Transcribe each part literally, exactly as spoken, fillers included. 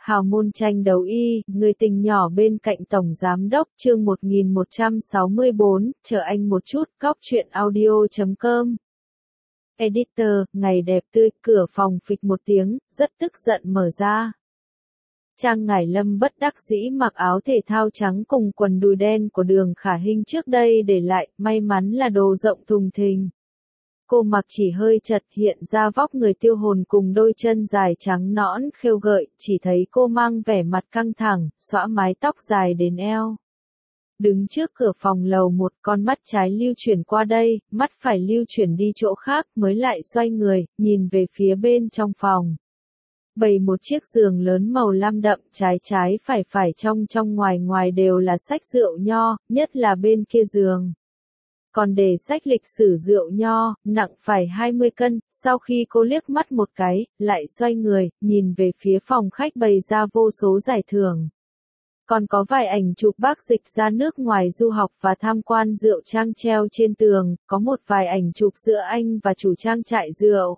Hào môn tranh đấu y, người tình nhỏ bên cạnh Tổng Giám đốc chương một nghìn một trăm sáu mươi bốn, chờ anh một chút, cóc truyện audio chấm com. Editor, ngày đẹp tươi, cửa phòng phịch một tiếng, rất tức giận mở ra. Trang Ngải Lâm bất đắc dĩ mặc áo thể thao trắng cùng quần đùi đen của Đường Khả Hinh trước đây để lại, may mắn là đồ rộng thùng thình. Cô mặc chỉ hơi chật hiện ra vóc người tiêu hồn cùng đôi chân dài trắng nõn khêu gợi, chỉ thấy cô mang vẻ mặt căng thẳng, xõa mái tóc dài đến eo. Đứng trước cửa phòng lầu một, con mắt trái lưu chuyển qua đây, mắt phải lưu chuyển đi chỗ khác mới lại xoay người, nhìn về phía bên trong phòng. Bày một chiếc giường lớn màu lam đậm, trái trái phải phải trong trong ngoài ngoài đều là sách rượu nho, nhất là bên kia giường. Còn để sách lịch sử rượu nho, nặng phải hai mươi cân, sau khi cô liếc mắt một cái, lại xoay người, nhìn về phía phòng khách bày ra vô số giải thưởng. Còn có vài ảnh chụp bác dịch ra nước ngoài du học và tham quan rượu trang treo trên tường, có một vài ảnh chụp giữa anh và chủ trang trại rượu.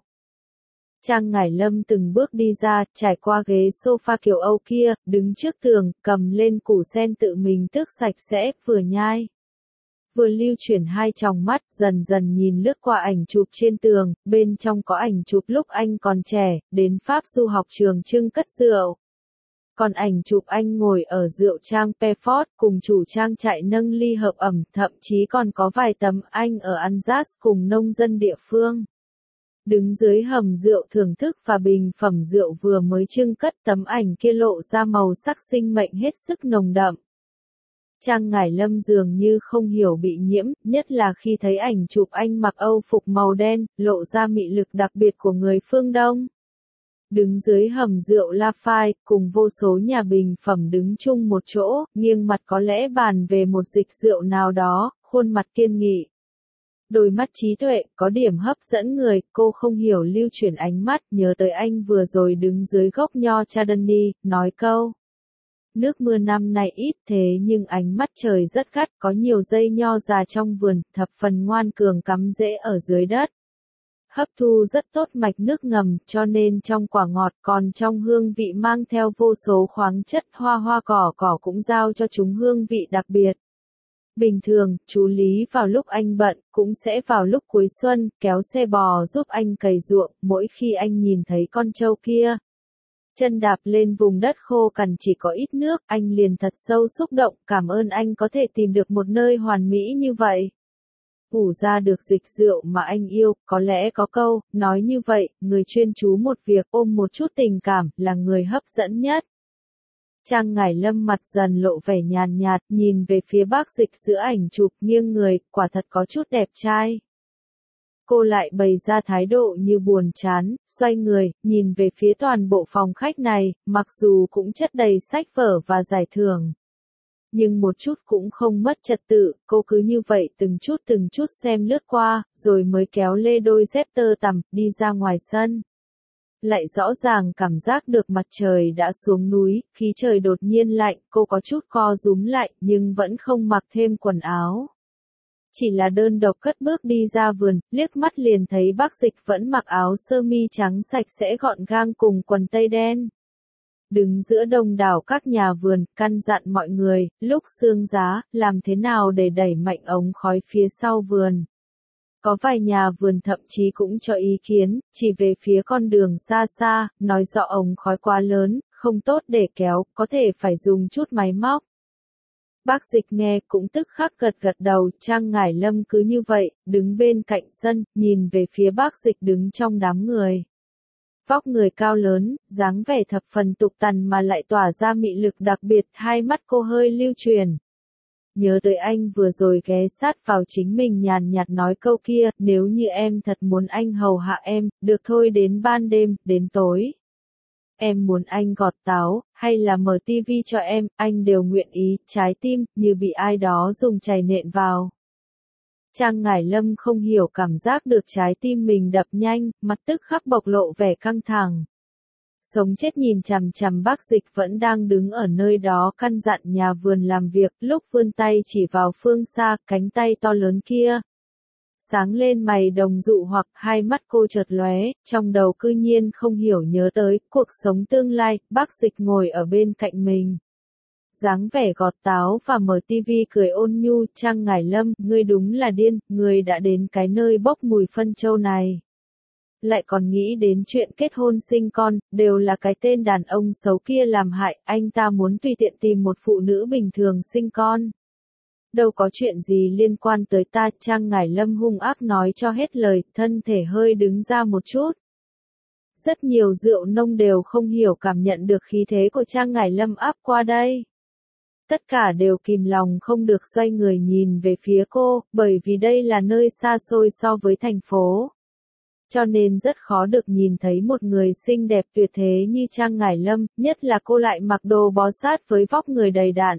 Trang Ngải Lâm từng bước đi ra, trải qua ghế sofa kiểu Âu kia, đứng trước tường, cầm lên củ sen tự mình tước sạch sẽ, vừa nhai. Vừa lưu chuyển hai tròng mắt, dần dần nhìn lướt qua ảnh chụp trên tường, bên trong có ảnh chụp lúc anh còn trẻ, đến Pháp du học trường trưng cất rượu. Còn ảnh chụp anh ngồi ở rượu trang Pefort cùng chủ trang trại nâng ly hợp ẩm, thậm chí còn có vài tấm anh ở Alsace cùng nông dân địa phương. Đứng dưới hầm rượu thưởng thức và bình phẩm rượu vừa mới trưng cất, tấm ảnh kia lộ ra màu sắc sinh mệnh hết sức nồng đậm. Trang Ngải Lâm dường như không hiểu bị nhiễm, nhất là khi thấy ảnh chụp anh mặc Âu phục màu đen, lộ ra mị lực đặc biệt của người phương Đông. Đứng dưới hầm rượu Lafite, cùng vô số nhà bình phẩm đứng chung một chỗ, nghiêng mặt có lẽ bàn về một dịch rượu nào đó, khuôn mặt kiên nghị. Đôi mắt trí tuệ, có điểm hấp dẫn người, cô không hiểu lưu chuyển ánh mắt, nhớ tới anh vừa rồi đứng dưới gốc nho Chardonnay, nói câu. Nước mưa năm nay ít thế nhưng ánh mắt trời rất gắt, có nhiều dây nho già trong vườn, thập phần ngoan cường cắm rễ ở dưới đất. Hấp thu rất tốt mạch nước ngầm, cho nên trong quả ngọt còn trong hương vị mang theo vô số khoáng chất, hoa hoa cỏ cỏ cũng giao cho chúng hương vị đặc biệt. Bình thường, chú Lý vào lúc anh bận, cũng sẽ vào lúc cuối xuân, kéo xe bò giúp anh cày ruộng, mỗi khi anh nhìn thấy con trâu kia. Chân đạp lên vùng đất khô cằn chỉ có ít nước, anh liền thật sâu xúc động, cảm ơn anh có thể tìm được một nơi hoàn mỹ như vậy. Ủ ra được dịch rượu mà anh yêu, có lẽ có câu, nói như vậy, người chuyên chú một việc, ôm một chút tình cảm, là người hấp dẫn nhất. Trang Ngải Lâm mặt dần lộ vẻ nhàn nhạt, nhìn về phía bác dịch giữa ảnh chụp, nghiêng người, quả thật có chút đẹp trai. Cô lại bày ra thái độ như buồn chán, xoay người, nhìn về phía toàn bộ phòng khách này, mặc dù cũng chất đầy sách vở và giải thưởng. Nhưng một chút cũng không mất trật tự, cô cứ như vậy từng chút từng chút xem lướt qua, rồi mới kéo lê đôi dép tơ tằm, đi ra ngoài sân. Lại rõ ràng cảm giác được mặt trời đã xuống núi, khí trời đột nhiên lạnh, cô có chút co rúm lại, nhưng vẫn không mặc thêm quần áo. Chỉ là đơn độc cất bước đi ra vườn, liếc mắt liền thấy bác dịch vẫn mặc áo sơ mi trắng sạch sẽ gọn gàng cùng quần tây đen. Đứng giữa đông đảo các nhà vườn, căn dặn mọi người, lúc sương giá, làm thế nào để đẩy mạnh ống khói phía sau vườn. Có vài nhà vườn thậm chí cũng cho ý kiến, chỉ về phía con đường xa xa, nói rõ ống khói quá lớn, không tốt để kéo, có thể phải dùng chút máy móc. Bác dịch nghe cũng tức khắc gật gật đầu, Trang Ngải Lâm cứ như vậy, đứng bên cạnh sân, nhìn về phía bác dịch đứng trong đám người. Vóc người cao lớn, dáng vẻ thập phần tục tằn mà lại tỏa ra mị lực đặc biệt, hai mắt cô hơi lưu truyền. Nhớ tới anh vừa rồi ghé sát vào chính mình nhàn nhạt nói câu kia, nếu như em thật muốn anh hầu hạ em, được thôi đến ban đêm, đến tối. Em muốn anh gọt táo, hay là mở tivi cho em, anh đều nguyện ý, trái tim, như bị ai đó dùng chày nện vào. Trang Ngải Lâm không hiểu cảm giác được trái tim mình đập nhanh, mặt tức khắc bộc lộ vẻ căng thẳng. Sống chết nhìn chằm chằm bác dịch vẫn đang đứng ở nơi đó căn dặn nhà vườn làm việc, lúc vươn tay chỉ vào phương xa, cánh tay to lớn kia. sáng lên mày đồng dụ hoặc hai mắt cô chợt lóe, trong đầu cư nhiên không hiểu nhớ tới cuộc sống tương lai, bác Dịch ngồi ở bên cạnh mình. Dáng vẻ gọt táo và mở tivi cười ôn nhu, Trang Ngải Lâm, ngươi đúng là điên, ngươi đã đến cái nơi bốc mùi phân châu này. Lại còn nghĩ đến chuyện kết hôn sinh con, đều là cái tên đàn ông xấu kia làm hại, anh ta muốn tùy tiện tìm một phụ nữ bình thường sinh con. Đâu có chuyện gì liên quan tới ta, Trang Ngải Lâm hung ác nói cho hết lời, thân thể hơi đứng ra một chút. Rất nhiều rượu nông đều không hiểu cảm nhận được khí thế của Trang Ngải Lâm áp qua đây. Tất cả đều kìm lòng không được xoay người nhìn về phía cô, bởi vì đây là nơi xa xôi so với thành phố. Cho nên rất khó được nhìn thấy một người xinh đẹp tuyệt thế như Trang Ngải Lâm, nhất là cô lại mặc đồ bó sát với vóc người đầy đặn.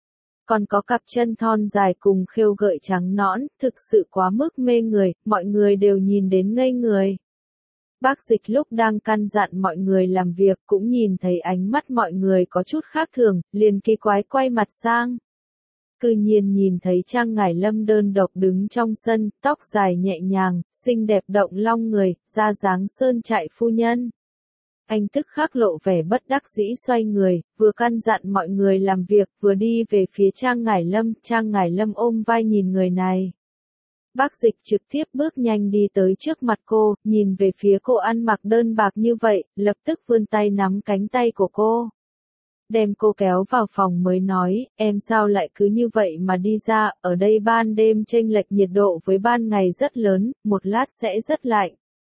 Còn có cặp chân thon dài cùng khêu gợi trắng nõn, thực sự quá mức mê người, mọi người đều nhìn đến ngây người. Bác Dịch lúc đang căn dặn mọi người làm việc cũng nhìn thấy ánh mắt mọi người có chút khác thường, liền kỳ quái quay mặt sang. Cư nhiên nhìn thấy Trang Ngải Lâm đơn độc đứng trong sân, tóc dài nhẹ nhàng, xinh đẹp động long người, da dáng sơn trại phu nhân. Anh tức khắc lộ vẻ bất đắc dĩ xoay người, vừa căn dặn mọi người làm việc, vừa đi về phía Trang Ngải Lâm, Trang Ngải Lâm ôm vai nhìn người này. Bác Dịch trực tiếp bước nhanh đi tới trước mặt cô, nhìn về phía cô ăn mặc đơn bạc như vậy, lập tức vươn tay nắm cánh tay của cô. Đem cô kéo vào phòng mới nói, em sao lại cứ như vậy mà đi ra, ở đây ban đêm chênh lệch nhiệt độ với ban ngày rất lớn, một lát sẽ rất lạnh.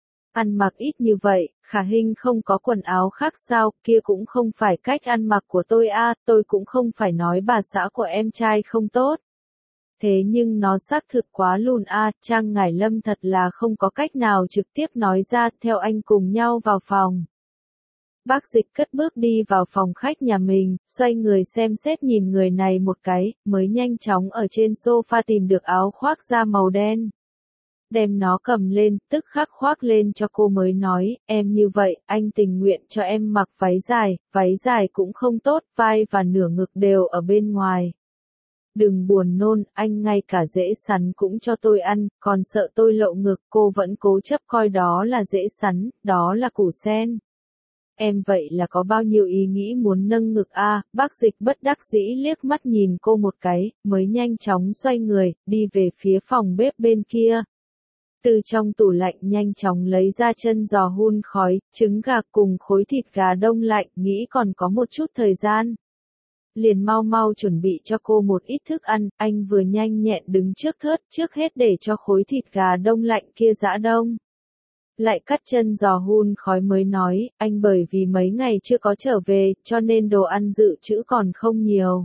Ăn mặc ít như vậy, Khả Hinh không có quần áo khác sao, kia cũng không phải cách ăn mặc của tôi a, à, tôi cũng không phải nói bà xã của em trai không tốt. Thế nhưng nó xác thực quá lùn a, à, Trang Ngải Lâm thật là không có cách nào trực tiếp nói ra, theo anh cùng nhau vào phòng. Bác Dịch cất bước đi vào phòng khách nhà mình, xoay người xem xét nhìn người này một cái, mới nhanh chóng ở trên sofa tìm được áo khoác da màu đen. Đem nó cầm lên, tức khắc khoác lên cho cô mới nói, em như vậy, anh tình nguyện cho em mặc váy dài, váy dài cũng không tốt, vai và nửa ngực đều ở bên ngoài. Đừng buồn nôn, anh ngay cả dễ sắn cũng cho tôi ăn, còn sợ tôi lộ ngực, cô vẫn cố chấp coi đó là dễ sắn, đó là củ sen. Em vậy là có bao nhiêu ý nghĩ muốn nâng ngực a, à, bác Dịch bất đắc dĩ liếc mắt nhìn cô một cái, mới nhanh chóng xoay người, đi về phía phòng bếp bên kia. Từ trong tủ lạnh nhanh chóng lấy ra chân giò hun khói, trứng gà cùng khối thịt gà đông lạnh, nghĩ còn có một chút thời gian. Liền mau mau chuẩn bị cho cô một ít thức ăn, anh vừa nhanh nhẹn đứng trước thớt, trước hết để cho khối thịt gà đông lạnh kia giã đông. Lại cắt chân giò hun khói mới nói, anh bởi vì mấy ngày chưa có trở về, cho nên đồ ăn dự trữ còn không nhiều.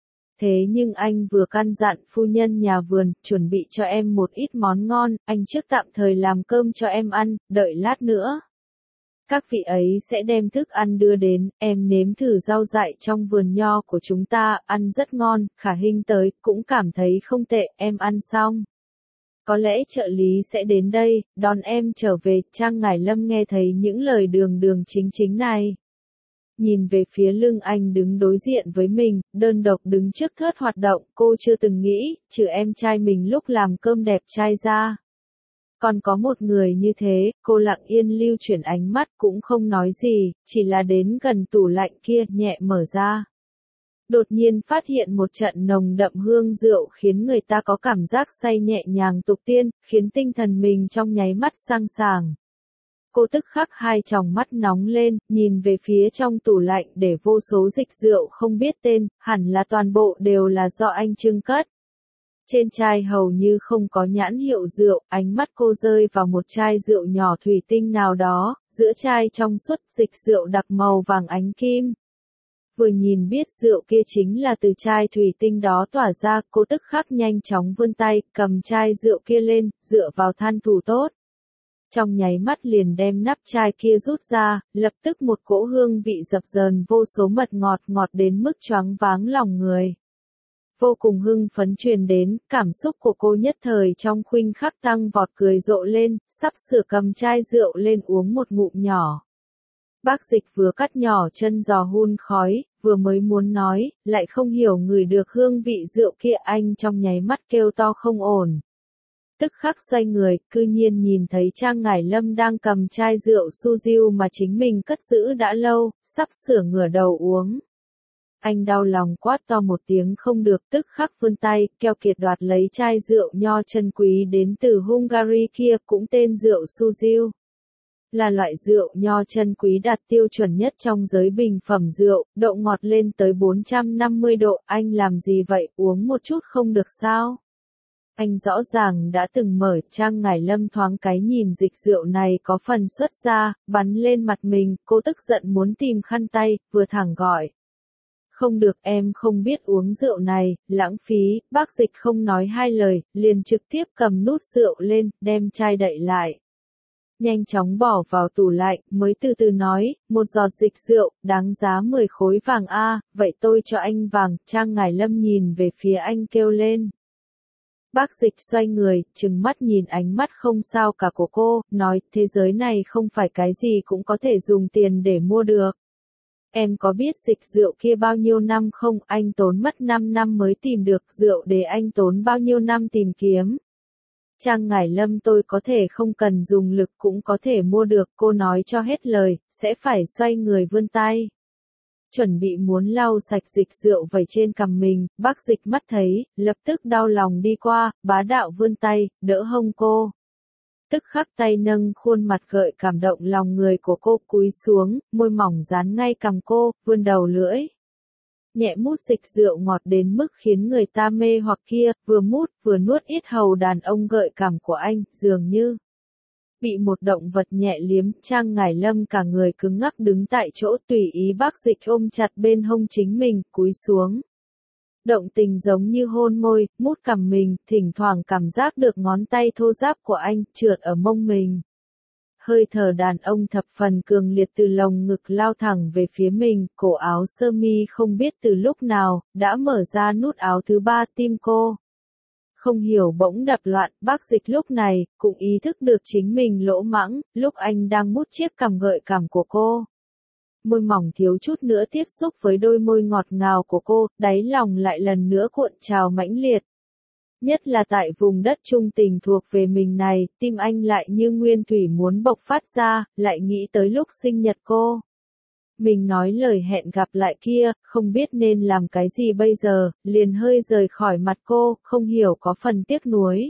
Thế nhưng anh vừa căn dặn phu nhân nhà vườn, chuẩn bị cho em một ít món ngon, anh trước tạm thời làm cơm cho em ăn, đợi lát nữa. Các vị ấy sẽ đem thức ăn đưa đến, em nếm thử rau dại trong vườn nho của chúng ta, ăn rất ngon, Khả Hinh tới, cũng cảm thấy không tệ, em ăn xong. Có lẽ trợ lý sẽ đến đây, đón em trở về, Trang Ngải Lâm nghe thấy những lời đường đường chính chính này. Nhìn về phía lưng anh đứng đối diện với mình, đơn độc đứng trước thớt hoạt động, cô chưa từng nghĩ, trừ em trai mình lúc làm cơm đẹp trai ra. Còn có một người như thế, cô lặng yên lưu chuyển ánh mắt cũng không nói gì, chỉ là đến gần tủ lạnh kia, nhẹ mở ra. Đột nhiên phát hiện một trận nồng đậm hương rượu khiến người ta có cảm giác say nhẹ nhàng tục tiên, khiến tinh thần mình trong nháy mắt sang sảng. Cô tức khắc hai tròng mắt nóng lên, nhìn về phía trong tủ lạnh để vô số dịch rượu không biết tên, hẳn là toàn bộ đều là do anh trưng cất. Trên chai hầu như không có nhãn hiệu rượu, ánh mắt cô rơi vào một chai rượu nhỏ thủy tinh nào đó, giữa chai trong suốt dịch rượu đặc màu vàng ánh kim. Vừa nhìn biết rượu kia chính là từ chai thủy tinh đó tỏa ra, cô tức khắc nhanh chóng vươn tay, cầm chai rượu kia lên, dựa vào than thủ tốt. Trong nháy mắt liền đem nắp chai kia rút ra, lập tức một cỗ hương vị dập dờn vô số mật ngọt ngọt đến mức choáng váng lòng người. Vô cùng hưng phấn truyền đến, cảm xúc của cô nhất thời trong khoảnh khắc tăng vọt cười rộ lên, sắp sửa cầm chai rượu lên uống một ngụm nhỏ. Bác Dịch vừa cắt nhỏ chân giò hun khói, vừa mới muốn nói, lại không hiểu ngửi được hương vị rượu kia, anh trong nháy mắt kêu to không ổn. tức khắc xoay người, cư nhiên nhìn thấy Trang Ngải Lâm đang cầm chai rượu Suziu mà chính mình cất giữ đã lâu, sắp sửa ngửa đầu uống. Anh đau lòng quát to một tiếng không được, tức khắc vươn tay, keo kiệt đoạt lấy chai rượu nho chân quý đến từ Hungary kia, cũng tên rượu Suziu. Là loại rượu nho chân quý đạt tiêu chuẩn nhất trong giới bình phẩm rượu, độ ngọt lên tới bốn trăm năm mươi độ, anh làm gì vậy, uống một chút không được sao? Anh rõ ràng đã từng mở. Trang Ngải Lâm thoáng cái nhìn dịch rượu này có phần xuất ra, bắn lên mặt mình, cô tức giận muốn tìm khăn tay, vừa thẳng gọi. Không được, em không biết uống rượu này, lãng phí. Bác dịch không nói hai lời, liền trực tiếp cầm nút rượu lên, đem chai đậy lại. Nhanh chóng bỏ vào tủ lạnh, mới từ từ nói, một giọt dịch rượu, đáng giá mười khối vàng a, vậy tôi cho anh vàng. Trang Ngải Lâm nhìn về phía anh kêu lên. Bác dịch xoay người, trừng mắt nhìn ánh mắt không sao cả của cô, nói, thế giới này không phải cái gì cũng có thể dùng tiền để mua được. Em có biết dịch rượu kia bao nhiêu năm không? Anh tốn mất năm năm mới tìm được rượu để anh tốn bao nhiêu năm tìm kiếm. Trang Ngải Lâm, tôi có thể không cần dùng lực cũng có thể mua được, cô nói cho hết lời, sẽ phải xoay người vươn tay. Chuẩn bị muốn lau sạch dịch rượu vẩy trên cằm mình, bác dịch mắt thấy, lập tức đau lòng đi qua, bá đạo vươn tay, đỡ hông cô. Tức khắc tay nâng khuôn mặt gợi cảm động lòng người của cô, cúi xuống, môi mỏng dán ngay cằm cô, vươn đầu lưỡi. Nhẹ mút dịch rượu ngọt đến mức khiến người ta mê hoặc kia, vừa mút vừa nuốt yết hầu đàn ông gợi cảm của anh, dường như bị một động vật nhẹ liếm. Trang Ngải Lâm cả người cứng ngắc đứng tại chỗ, tùy ý bác dịch ôm chặt bên hông chính mình, cúi xuống. Động tình giống như hôn môi, mút cằm mình, thỉnh thoảng cảm giác được ngón tay thô ráp của anh trượt ở mông mình. Hơi thở đàn ông thập phần cường liệt từ lồng ngực lao thẳng về phía mình, cổ áo sơ mi không biết từ lúc nào, đã mở ra nút áo thứ ba. Tim cô không hiểu bỗng đập loạn. Bác dịch lúc này, cũng ý thức được chính mình lỗ mãng, lúc anh đang mút chiếc cằm gợi cảm của cô. Môi mỏng thiếu chút nữa tiếp xúc với đôi môi ngọt ngào của cô, đáy lòng lại lần nữa cuộn trào mãnh liệt. Nhất là tại vùng đất trung tình thuộc về mình này, tim anh lại như nguyên thủy muốn bộc phát ra, lại nghĩ tới lúc sinh nhật cô. Mình nói lời hẹn gặp lại kia, không biết nên làm cái gì bây giờ, liền hơi rời khỏi mặt cô, không hiểu có phần tiếc nuối.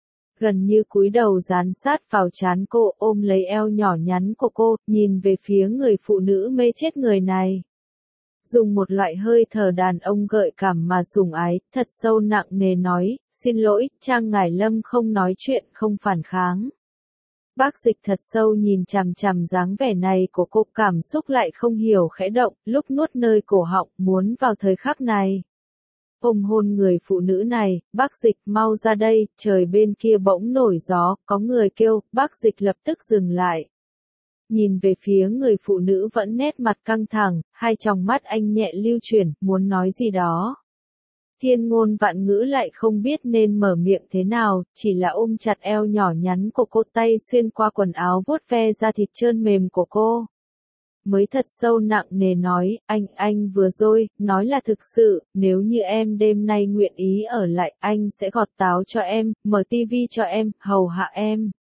Gần như cúi đầu dán sát vào trán cô, ôm lấy eo nhỏ nhắn của cô, nhìn về phía người phụ nữ mê chết người này. Dùng một loại hơi thở đàn ông gợi cảm mà sủng ái, thật sâu nặng nề nói, xin lỗi. Trang Ngải Lâm không nói chuyện, không phản kháng. Bác dịch thật sâu nhìn chằm chằm dáng vẻ này của cô, cảm xúc lại không hiểu khẽ động, lúc nuốt nơi cổ họng, muốn vào thời khắc này ôm hôn người phụ nữ này. Bác dịch, mau ra đây. Trời bên kia bỗng nổi gió, có người kêu. Bác dịch lập tức dừng lại, nhìn về phía người phụ nữ vẫn nét mặt căng thẳng, hai tròng mắt anh nhẹ lưu chuyển, muốn nói gì đó. Thiên ngôn vạn ngữ lại không biết nên mở miệng thế nào, chỉ là ôm chặt eo nhỏ nhắn của cô, tay xuyên qua quần áo vuốt ve da thịt trơn mềm của cô. Mới thật sâu nặng nề nói, anh, anh vừa rồi, nói là thực sự, nếu như em đêm nay nguyện ý ở lại, anh sẽ gọt táo cho em, mở tivi cho em, hầu hạ em.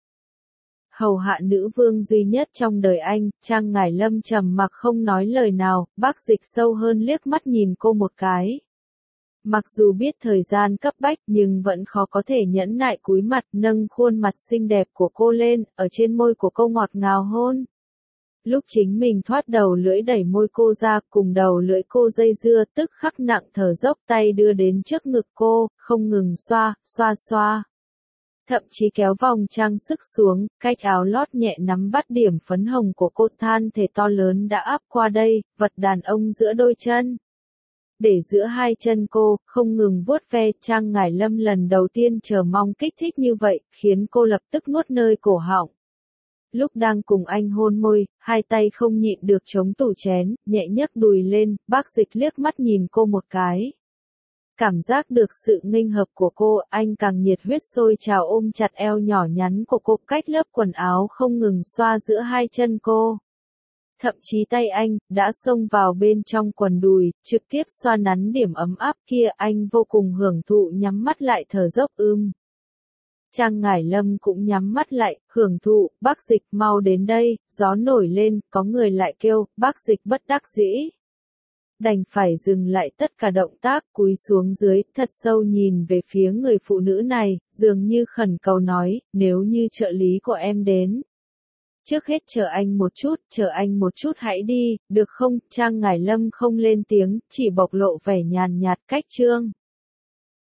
Hầu hạ nữ vương duy nhất trong đời anh. Trang Ngải Lâm trầm mặc không nói lời nào, bác dịch sâu hơn liếc mắt nhìn cô một cái. Mặc dù biết thời gian cấp bách nhưng vẫn khó có thể nhẫn nại cúi mặt, nâng khuôn mặt xinh đẹp của cô lên, ở trên môi của cô ngọt ngào hôn. Lúc chính mình thoát đầu lưỡi đẩy môi cô ra, cùng đầu lưỡi cô dây dưa, tức khắc nặng thở dốc, tay đưa đến trước ngực cô, không ngừng xoa, xoa xoa. Thậm chí kéo vòng trang sức xuống, cách áo lót nhẹ nắm bắt điểm phấn hồng của cô, than thể to lớn đã áp qua đây, vật đàn ông giữa đôi chân. Để giữa hai chân cô, không ngừng vuốt ve. Trang Ngải Lâm lần đầu tiên chờ mong kích thích như vậy, khiến cô lập tức nuốt nơi cổ họng. Lúc đang cùng anh hôn môi, hai tay không nhịn được chống tủ chén, nhẹ nhấc đùi lên, bác dịch liếc mắt nhìn cô một cái. Cảm giác được sự nghênh hợp của cô, anh càng nhiệt huyết sôi trào ôm chặt eo nhỏ nhắn của cô, cách lớp quần áo không ngừng xoa giữa hai chân cô. Thậm chí tay anh, đã xông vào bên trong quần đùi, trực tiếp xoa nắn điểm ấm áp kia, anh vô cùng hưởng thụ nhắm mắt lại thở dốc ưm. Trang Ngải Lâm cũng nhắm mắt lại, hưởng thụ, bác Dịch mau đến đây, gió nổi lên, có người lại kêu, bác Dịch bất đắc dĩ. Đành phải dừng lại tất cả động tác, cúi xuống dưới, thật sâu nhìn về phía người phụ nữ này, dường như khẩn cầu nói, nếu như trợ lý của em đến. Trước hết chờ anh một chút, chờ anh một chút hãy đi, được không? Trang Ngải Lâm không lên tiếng, chỉ bộc lộ vẻ nhàn nhạt cách Trương.